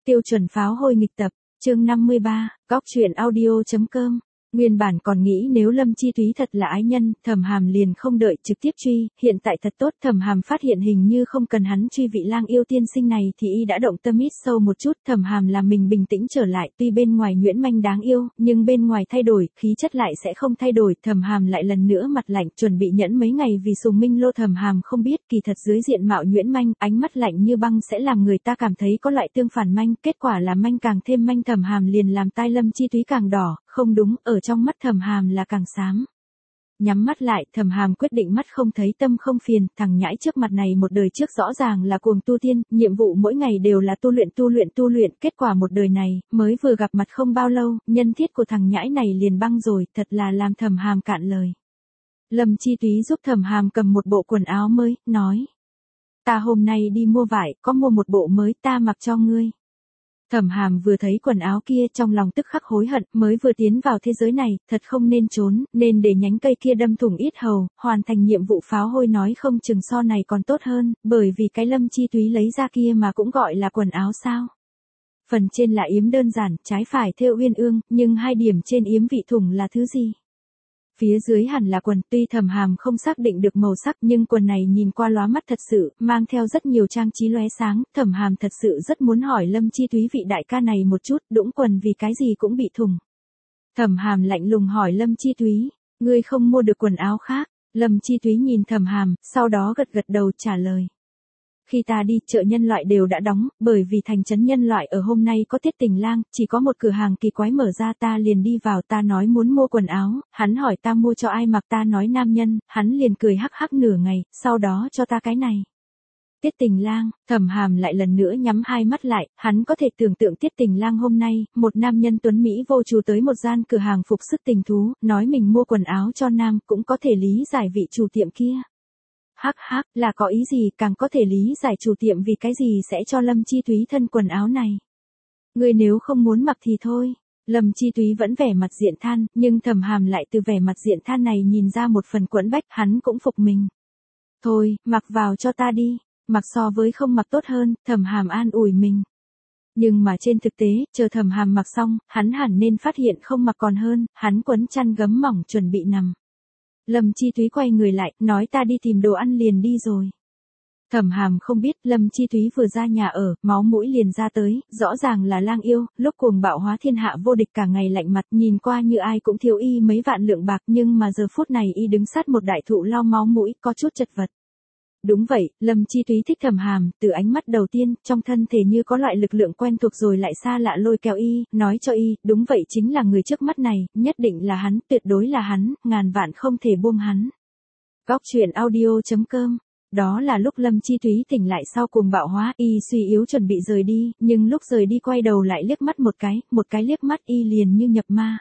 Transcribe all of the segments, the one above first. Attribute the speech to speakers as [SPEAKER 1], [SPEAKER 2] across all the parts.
[SPEAKER 1] Tiêu chuẩn pháo hôi nghịch tập, chương 53, góc truyện audio.com. Nguyên bản còn nghĩ nếu Lâm Chi Thúy thật là ái nhân, Thẩm Hàm liền không đợi trực tiếp truy, hiện tại thật tốt, Thẩm Hàm phát hiện hình như không cần hắn truy vị lang yêu tiên sinh này thì y đã động tâm ít sâu một chút, Thẩm Hàm làm mình bình tĩnh trở lại, tuy bên ngoài nhuyễn manh đáng yêu, nhưng bên ngoài thay đổi, khí chất lại sẽ không thay đổi, Thẩm Hàm lại lần nữa mặt lạnh, chuẩn bị nhẫn mấy ngày vì Sùng Minh Lô, Thẩm Hàm không biết, kỳ thật dưới diện mạo nhuyễn manh, ánh mắt lạnh như băng sẽ làm người ta cảm thấy có loại tương phản manh, kết quả là manh càng thêm manh, Thẩm Hàm liền làm tai Lâm Chi Thúy càng đỏ, không đúng, ở trong mắt Thẩm Hàm là càng xám. Nhắm mắt lại, Thẩm Hàm quyết định mắt không thấy tâm không phiền, thằng nhãi trước mặt này một đời trước rõ ràng là cuồng tu tiên, nhiệm vụ mỗi ngày đều là tu luyện, kết quả một đời này, mới vừa gặp mặt không bao lâu, nhân thiết của thằng nhãi này liền băng rồi, thật là làm Thẩm Hàm cạn lời. Lâm Chi Thúy giúp Thẩm Hàm cầm một bộ quần áo mới, nói: "Ta hôm nay đi mua vải, có mua một bộ mới, ta mặc cho ngươi." Thẩm Hàm vừa thấy quần áo kia trong lòng tức khắc hối hận, mới vừa tiến vào thế giới này, thật không nên trốn, nên để nhánh cây kia đâm thủng yết hầu, hoàn thành nhiệm vụ pháo hôi nói không chừng so này còn tốt hơn, bởi vì cái Lâm Chi Thúy lấy ra kia mà cũng gọi là quần áo sao. Phần trên là yếm đơn giản, trái phải thêu uyên ương, nhưng hai điểm trên yếm vị thủng là thứ gì? Phía dưới hẳn là quần, tuy Thẩm Hàm không xác định được màu sắc nhưng quần này nhìn qua lóa mắt thật sự, mang theo rất nhiều trang trí lóe sáng, Thẩm Hàm thật sự rất muốn hỏi Lâm Chi Thúy vị đại ca này một chút, đũng quần vì cái gì cũng bị thủng. Thẩm Hàm lạnh lùng hỏi Lâm Chi Thúy, ngươi không mua được quần áo khác? Lâm Chi Thúy nhìn Thẩm Hàm, sau đó gật gật đầu trả lời. Khi ta đi, chợ nhân loại đều đã đóng, bởi vì thành trấn nhân loại ở hôm nay có tiết tình lang, chỉ có một cửa hàng kỳ quái mở ra, ta liền đi vào, ta nói muốn mua quần áo, hắn hỏi ta mua cho ai mặc, ta nói nam nhân, hắn liền cười hắc hắc nửa ngày, sau đó cho ta cái này. Tiết tình lang, Thẩm Hàm lại lần nữa nhắm hai mắt lại, hắn có thể tưởng tượng tiết tình lang hôm nay, một nam nhân tuấn Mỹ vô trù tới một gian cửa hàng phục sức tình thú, nói mình mua quần áo cho nam, cũng có thể lý giải vị chủ tiệm kia. Hắc hắc, là có ý gì, càng có thể lý giải chủ tiệm vì cái gì sẽ cho Lâm Chi Thúy thân quần áo này. Ngươi nếu không muốn mặc thì thôi. Lâm Chi Thúy vẫn vẻ mặt diện than, nhưng Thẩm Hàm lại từ vẻ mặt diện than này nhìn ra một phần quẫn bách, hắn cũng phục mình. Thôi, mặc vào cho ta đi, mặc so với không mặc tốt hơn, Thẩm Hàm an ủi mình. Nhưng mà trên thực tế, chờ Thẩm Hàm mặc xong, hắn hẳn nên phát hiện không mặc còn hơn, hắn quấn chăn gấm mỏng chuẩn bị nằm. Lâm Chi Thúy quay người lại, nói ta đi tìm đồ ăn liền đi rồi. Thẩm Hàm không biết, Lâm Chi Thúy vừa ra nhà ở, máu mũi liền ra tới, rõ ràng là lang yêu, lúc cuồng bạo hóa thiên hạ vô địch cả ngày lạnh mặt, nhìn qua như ai cũng thiếu y mấy vạn lượng bạc, nhưng mà giờ phút này y đứng sát một đại thụ lau máu mũi, có chút chật vật. Đúng vậy, Lâm Chi Thúy thích Thẩm Hàm, từ ánh mắt đầu tiên, trong thân thể như có loại lực lượng quen thuộc rồi lại xa lạ lôi kéo y, nói cho y, đúng vậy chính là người trước mắt này, nhất định là hắn, tuyệt đối là hắn, ngàn vạn không thể buông hắn. Góc truyện audio.com. Đó là lúc Lâm Chi Thúy tỉnh lại sau cuồng bạo hóa, y suy yếu chuẩn bị rời đi, nhưng lúc rời đi quay đầu lại liếc mắt một cái liếc mắt y liền như nhập ma.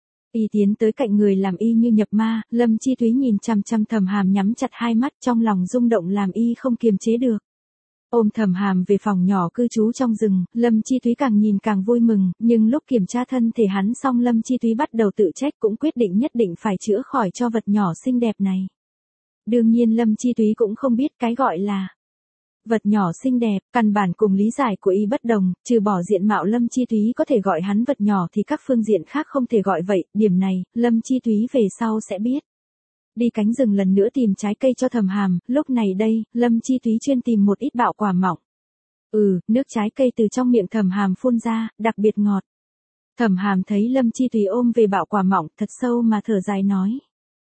[SPEAKER 1] Y tiến tới cạnh người làm y như nhập ma, Lâm Chi Thúy nhìn chằm chằm Thẩm Hàm nhắm chặt hai mắt, trong lòng rung động làm y không kiềm chế được. Ôm Thẩm Hàm về phòng nhỏ cư trú trong rừng, Lâm Chi Thúy càng nhìn càng vui mừng, nhưng lúc kiểm tra thân thể hắn xong Lâm Chi Thúy bắt đầu tự trách, cũng quyết định nhất định phải chữa khỏi cho vật nhỏ xinh đẹp này. Đương nhiên Lâm Chi Thúy cũng không biết cái gọi là vật nhỏ xinh đẹp, căn bản cùng lý giải của y bất đồng, trừ bỏ diện mạo Lâm Chi Thúy có thể gọi hắn vật nhỏ thì các phương diện khác không thể gọi vậy, điểm này, Lâm Chi Thúy về sau sẽ biết. Đi cánh rừng lần nữa tìm trái cây cho Thẩm Hàm, lúc này đây, Lâm Chi Thúy chuyên tìm một ít bạo quả mọng. Nước trái cây từ trong miệng Thẩm Hàm phun ra, đặc biệt ngọt. Thẩm Hàm thấy Lâm Chi Thúy ôm về bạo quả mọng, thật sâu mà thở dài nói.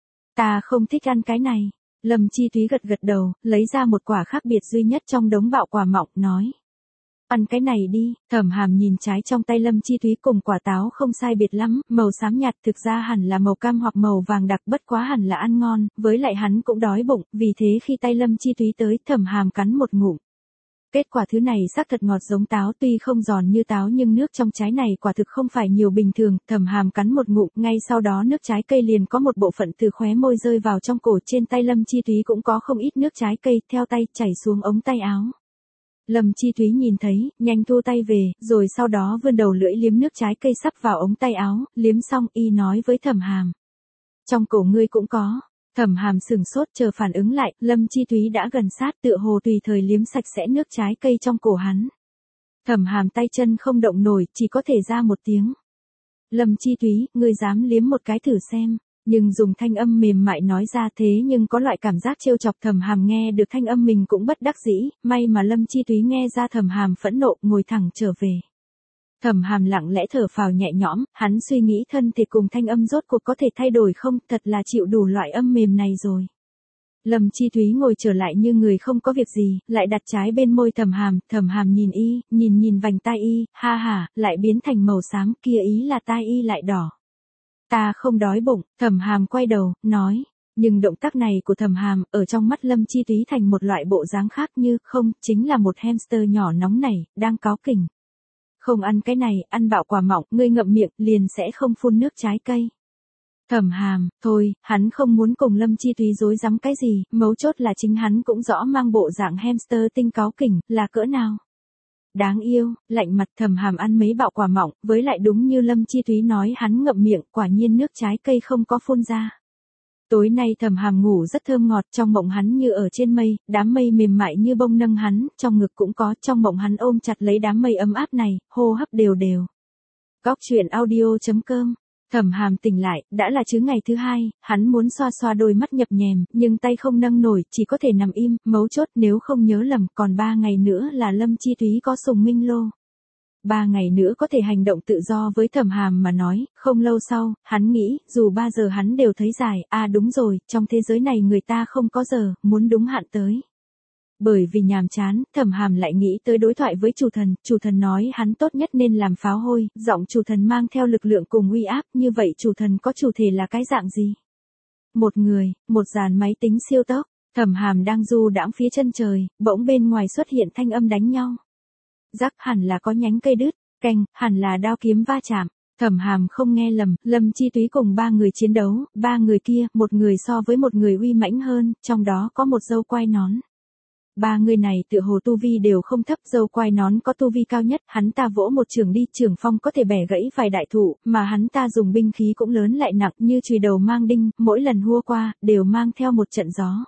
[SPEAKER 1] Ta không thích ăn cái này. Lâm Chi Thúy gật gật đầu, lấy ra một quả khác biệt duy nhất trong đống bạo quả mọng, nói. Ăn cái này đi, Thẩm Hàm nhìn trái trong tay Lâm Chi Thúy cùng quả táo không sai biệt lắm, màu xám nhạt thực ra hẳn là màu cam hoặc màu vàng đặc, bất quá hẳn là ăn ngon, với lại hắn cũng đói bụng, vì thế khi tay Lâm Chi Thúy tới, Thẩm Hàm cắn một ngụm. Kết quả thứ này xác thật ngọt giống táo, tuy không giòn như táo nhưng nước trong trái này quả thực không phải nhiều bình thường, Thẩm Hàm cắn một ngụm, ngay sau đó nước trái cây liền có một bộ phận từ khóe môi rơi vào trong cổ, trên tay Lâm Chi Thúy cũng có không ít nước trái cây, theo tay chảy xuống ống tay áo. Lâm Chi Thúy nhìn thấy, nhanh thu tay về, rồi sau đó vươn đầu lưỡi liếm nước trái cây sắp vào ống tay áo, liếm xong y nói với Thẩm Hàm. Trong cổ ngươi cũng có. Thẩm Hàm sừng sốt chờ phản ứng lại, Lâm Chi Thúy đã gần sát tựa hồ tùy thời liếm sạch sẽ nước trái cây trong cổ hắn. Thẩm Hàm tay chân không động nổi, chỉ có thể ra một tiếng. Lâm Chi Thúy, ngươi dám liếm một cái thử xem. Nhưng dùng thanh âm mềm mại nói ra thế nhưng có loại cảm giác trêu chọc. Thẩm Hàm nghe được thanh âm mình cũng bất đắc dĩ, may mà Lâm Chi Thúy nghe ra Thẩm Hàm phẫn nộ, ngồi thẳng trở về. Thẩm Hàm lặng lẽ thở phào nhẹ nhõm, hắn suy nghĩ thân thể cùng thanh âm rốt cuộc có thể thay đổi không, thật là chịu đủ loại âm mềm này rồi. Lâm Chi Thúy ngồi trở lại như người không có việc gì, lại đặt trái bên môi Thẩm Hàm nhìn y, nhìn vành tai y, ha ha, lại biến thành màu xám, kia ý là tai y lại đỏ. Ta không đói bụng, Thẩm Hàm quay đầu, nói. Nhưng động tác này của Thẩm Hàm, ở trong mắt Lâm Chi Thúy thành một loại bộ dáng khác như, không, chính là một hamster nhỏ nóng nảy, đang cáu kỉnh. Không ăn cái này, ăn bạo quả mọng, ngươi ngậm miệng, liền sẽ không phun nước trái cây. Thẩm Hàm, thôi, hắn không muốn cùng Lâm Chi Thúy dối rắm cái gì, mấu chốt là chính hắn cũng rõ mang bộ dạng hamster tinh cáu kỉnh, là cỡ nào. Đáng yêu, lạnh mặt. Thẩm Hàm ăn mấy bạo quả mọng, với lại đúng như Lâm Chi Thúy nói hắn ngậm miệng, quả nhiên nước trái cây không có phun ra. Tối nay Thẩm Hàm ngủ rất thơm ngọt, trong mộng hắn như ở trên mây, đám mây mềm mại như bông nâng hắn, trong ngực cũng có, trong mộng hắn ôm chặt lấy đám mây ấm áp này, hô hấp đều đều. Góc truyện audio.com. Thẩm Hàm tỉnh lại, đã là chứ ngày thứ hai, hắn muốn xoa xoa đôi mắt nhập nhèm, nhưng tay không nâng nổi, chỉ có thể nằm im, mấu chốt nếu không nhớ lầm, còn 3 ngày nữa là Lâm Chi Thúy có sùng minh lô. 3 ngày nữa có thể hành động tự do với Thẩm Hàm mà nói, không lâu sau, hắn nghĩ, dù 3 giờ hắn đều thấy dài, đúng rồi, trong thế giới này người ta không có giờ, muốn đúng hạn tới. Bởi vì nhàm chán, Thẩm Hàm lại nghĩ tới đối thoại với chủ thần nói hắn tốt nhất nên làm pháo hôi, giọng chủ thần mang theo lực lượng cùng uy áp, như vậy chủ thần có chủ thể là cái dạng gì? Một người, một dàn máy tính siêu tốc, Thẩm Hàm đang du đãng phía chân trời, bỗng bên ngoài xuất hiện thanh âm đánh nhau. Rắc hẳn là có nhánh cây đứt, cành, hẳn là đao kiếm va chạm. Thẩm Hàm không nghe lầm, Lâm Chi Thúy cùng 3 người chiến đấu, 3 người kia, một người so với một người uy mãnh hơn, trong đó có một dâu quai nón. 3 người này tựa hồ tu vi đều không thấp, dâu quai nón có tu vi cao nhất, hắn ta vỗ một trường đi, trường phong có thể bẻ gãy vài đại thụ, mà hắn ta dùng binh khí cũng lớn lại nặng như chùy đầu mang đinh, mỗi lần hua qua, đều mang theo một trận gió.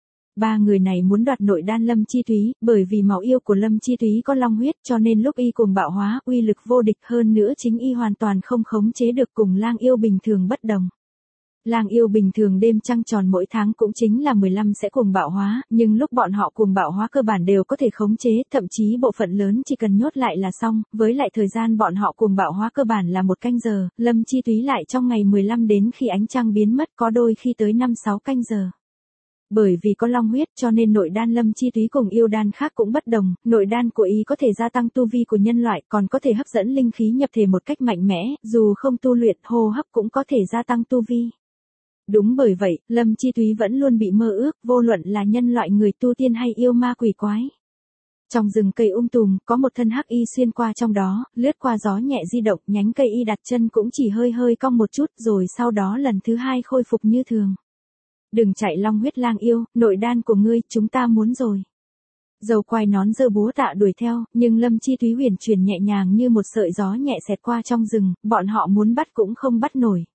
[SPEAKER 1] 3 người này muốn đoạt nội đan Lâm Chi Thúy, bởi vì máu yêu của Lâm Chi Thúy có long huyết cho nên lúc y cùng bạo hóa, uy lực vô địch hơn nữa chính y hoàn toàn không khống chế được cùng lang yêu bình thường bất đồng. Lang yêu bình thường đêm trăng tròn mỗi tháng cũng chính là 15 sẽ cuồng bạo hóa, nhưng lúc bọn họ cuồng bạo hóa cơ bản đều có thể khống chế, thậm chí bộ phận lớn chỉ cần nhốt lại là xong, với lại thời gian bọn họ cuồng bạo hóa cơ bản là 1 canh giờ, Lâm Chi Thúy lại trong ngày 15 đến khi ánh trăng biến mất có đôi khi tới 5-6 canh giờ. Bởi vì có long huyết cho nên nội đan Lâm Chi Thúy cùng yêu đan khác cũng bất đồng, nội đan của y có thể gia tăng tu vi của nhân loại, còn có thể hấp dẫn linh khí nhập thể một cách mạnh mẽ, dù không tu luyện, hô hấp cũng có thể gia tăng tu vi. Đúng bởi vậy, Lâm Chi Thúy vẫn luôn bị mơ ước, vô luận là nhân loại người tu tiên hay yêu ma quỷ quái. Trong rừng cây tùm, có một thân hắc y xuyên qua trong đó, lướt qua gió nhẹ di động, nhánh cây y đặt chân cũng chỉ hơi hơi cong một chút, rồi sau đó lần thứ 2 khôi phục như thường. Đừng chạy long huyết lang yêu, nội đan của ngươi, chúng ta muốn rồi. Dâu quai nón giơ búa tạ đuổi theo, nhưng Lâm Chi Thúy huyền chuyển nhẹ nhàng như một sợi gió nhẹ xẹt qua trong rừng, bọn họ muốn bắt cũng không bắt nổi.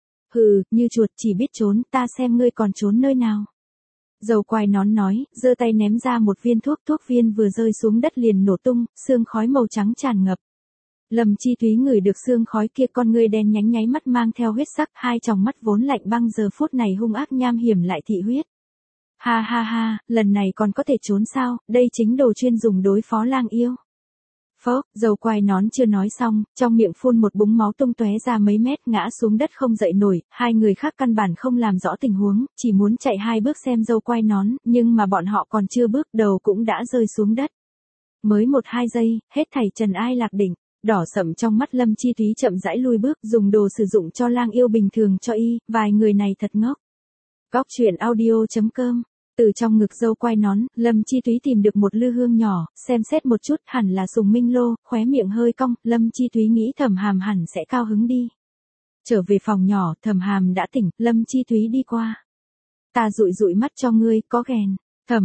[SPEAKER 1] Hừ, như chuột chỉ biết trốn, ta xem ngươi còn trốn nơi nào. Dâu quai nón nói, giơ tay ném ra một viên thuốc viên vừa rơi xuống đất liền nổ tung, sương khói màu trắng tràn ngập. Lâm Chi Thúy ngửi được sương khói kia, con ngươi đen nhánh nháy mắt mang theo huyết sắc, 2 tròng mắt vốn lạnh băng giờ phút này hung ác nham hiểm lại thị huyết. Ha ha ha, lần này còn có thể trốn sao, đây chính đồ chuyên dùng đối phó lang yêu. Phốc, dâu quai nón chưa nói xong, trong miệng phun một búng máu tung tóe ra mấy mét, ngã xuống đất không dậy nổi, 2 người khác căn bản không làm rõ tình huống, chỉ muốn chạy 2 bước xem dâu quai nón, nhưng mà bọn họ còn chưa bước đầu cũng đã rơi xuống đất. Mới 1-2 giây, hết thảy trần ai lạc định. Đỏ sậm trong mắt Lâm Chi Thúy chậm rãi lui bước, dùng đồ sử dụng cho lang yêu bình thường cho y, vài người này thật ngốc. Góc truyện audio.com. Từ trong ngực dâu quai nón, Lâm Chi Thúy tìm được một lư hương nhỏ, xem xét một chút, hẳn là sùng minh lô, khóe miệng hơi cong, Lâm Chi Thúy nghĩ Thẩm Hàm hẳn sẽ cao hứng đi. Trở về phòng nhỏ, Thẩm Hàm đã tỉnh, Lâm Chi Thúy đi qua. Ta dụi dụi mắt cho ngươi, có ghen.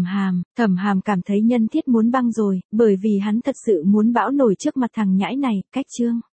[SPEAKER 1] Thẩm Hàm cảm thấy nhân thiết muốn băng rồi, bởi vì hắn thật sự muốn bão nổi trước mặt thằng nhãi này, cách chương.